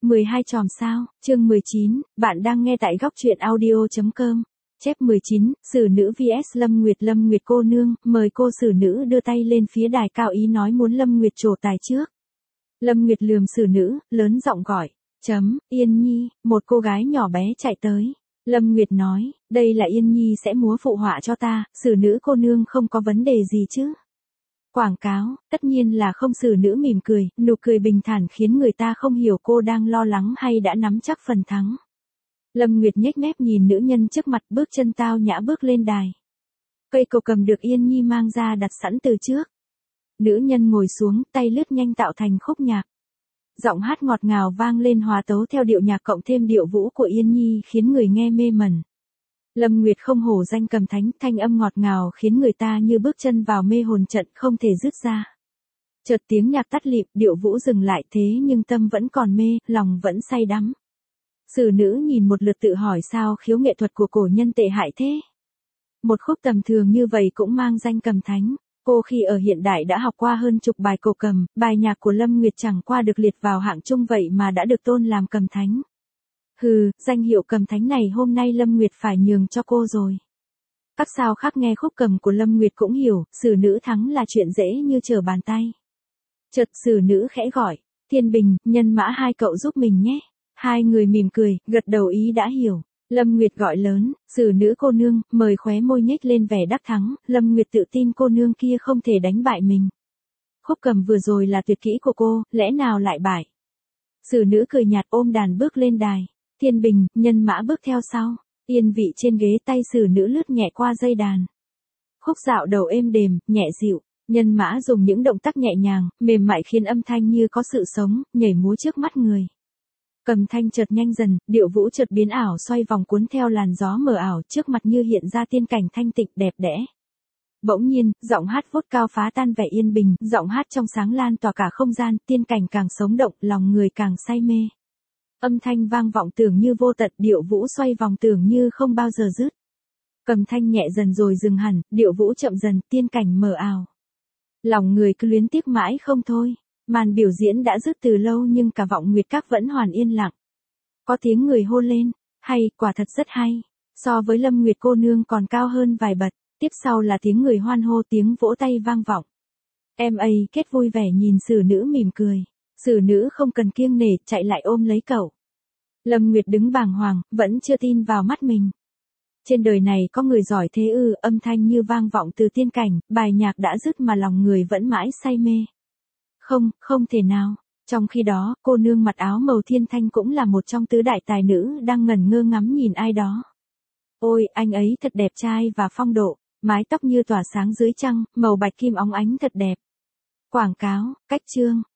12 chòm sao, chương 19, bạn đang nghe tại góc truyện audio.com. Chép 19, Sử nữ vs Lâm Nguyệt cô nương, mời cô Sử nữ đưa tay lên phía đài cao ý nói muốn Lâm Nguyệt trổ tài trước. Lâm Nguyệt lườm Sử nữ, lớn giọng gọi, Yên Nhi, một cô gái nhỏ bé chạy tới. Lâm Nguyệt nói, đây là Yên Nhi sẽ múa phụ họa cho ta, Sử nữ cô nương không có vấn đề gì chứ. Quảng cáo, tất nhiên là không. Sử nữ mỉm cười, nụ cười bình thản khiến người ta không hiểu cô đang lo lắng hay đã nắm chắc phần thắng. Lâm Nguyệt nhếch mép nhìn nữ nhân trước mặt, bước chân tao nhã bước lên đài. Cây cầu cầm được Yên Nhi mang ra đặt sẵn từ trước. Nữ nhân ngồi xuống, tay lướt nhanh tạo thành khúc nhạc. Giọng hát ngọt ngào vang lên hòa tấu theo điệu nhạc cộng thêm điệu vũ của Yên Nhi khiến người nghe mê mẩn. Lâm Nguyệt không hổ danh cầm thánh, thanh âm ngọt ngào khiến người ta như bước chân vào mê hồn trận không thể dứt ra. Chợt tiếng nhạc tắt lịm, điệu vũ dừng lại, thế nhưng tâm vẫn còn mê, lòng vẫn say đắm. Sử nữ nhìn một lượt tự hỏi sao khiếu nghệ thuật của cổ nhân tệ hại thế. Một khúc tầm thường như vậy cũng mang danh cầm thánh. Cô khi ở hiện đại đã học qua hơn chục bài cổ cầm, bài nhạc của Lâm Nguyệt chẳng qua được liệt vào hạng trung vậy mà đã được tôn làm cầm thánh. Hừ, danh hiệu cầm thánh này hôm nay Lâm Nguyệt phải nhường cho cô rồi. Các sao khác nghe khúc cầm của Lâm Nguyệt cũng hiểu, Sử nữ thắng là chuyện dễ như trở bàn tay. Chợt Sử nữ khẽ gọi, Thiên Bình, Nhân Mã hai cậu giúp mình nhé. Hai người mỉm cười, gật đầu ý đã hiểu. Lâm Nguyệt gọi lớn, Sử nữ cô nương, mời. Khóe môi nhếch lên vẻ đắc thắng, Lâm Nguyệt tự tin cô nương kia không thể đánh bại mình. Khúc cầm vừa rồi là tuyệt kỹ của cô, lẽ nào lại bại. Sử nữ cười nhạt ôm đàn bước lên đài. Thiên Bình, Nhân Mã bước theo sau. Yên vị trên ghế, tay Sử nữ lướt nhẹ qua dây đàn. Khúc dạo đầu êm đềm, nhẹ dịu. Nhân Mã dùng những động tác nhẹ nhàng, mềm mại khiến âm thanh như có sự sống, nhảy múa trước mắt người. Cầm thanh chợt nhanh dần, điệu vũ chợt biến ảo xoay vòng cuốn theo làn gió mờ ảo, trước mặt như hiện ra tiên cảnh thanh tịnh đẹp đẽ. Bỗng nhiên, giọng hát vút cao phá tan vẻ yên bình, giọng hát trong sáng lan tỏa cả không gian, tiên cảnh càng sống động, lòng người càng say mê. Âm thanh vang vọng tưởng như vô tận, điệu vũ xoay vòng tưởng như không bao giờ dứt. Cầm thanh nhẹ dần rồi dừng hẳn, điệu vũ chậm dần, tiên cảnh mờ ảo. Lòng người cứ luyến tiếc mãi không thôi. Màn biểu diễn đã dứt từ lâu nhưng cả vọng nguyệt các vẫn hoàn yên lặng. Có tiếng người hô lên, hay, quả thật rất hay. So với Lâm Nguyệt cô nương còn cao hơn vài bậc. Tiếp sau là tiếng người hoan hô, tiếng vỗ tay vang vọng. Em ấy kết vui vẻ nhìn Sử nữ mỉm cười. Sử nữ không cần kiêng nể, chạy lại ôm lấy cậu. Lâm Nguyệt đứng bàng hoàng, vẫn chưa tin vào mắt mình. Trên đời này có người giỏi thế ư? Âm thanh như vang vọng từ tiên cảnh, bài nhạc đã dứt mà lòng người vẫn mãi say mê. Không thể nào. Trong khi đó, cô nương mặc áo màu thiên thanh cũng là một trong tứ đại tài nữ đang ngẩn ngơ ngắm nhìn ai đó. Ôi, anh ấy thật đẹp trai và phong độ, mái tóc như tỏa sáng dưới trăng, màu bạch kim óng ánh thật đẹp. Quảng cáo, cách chương.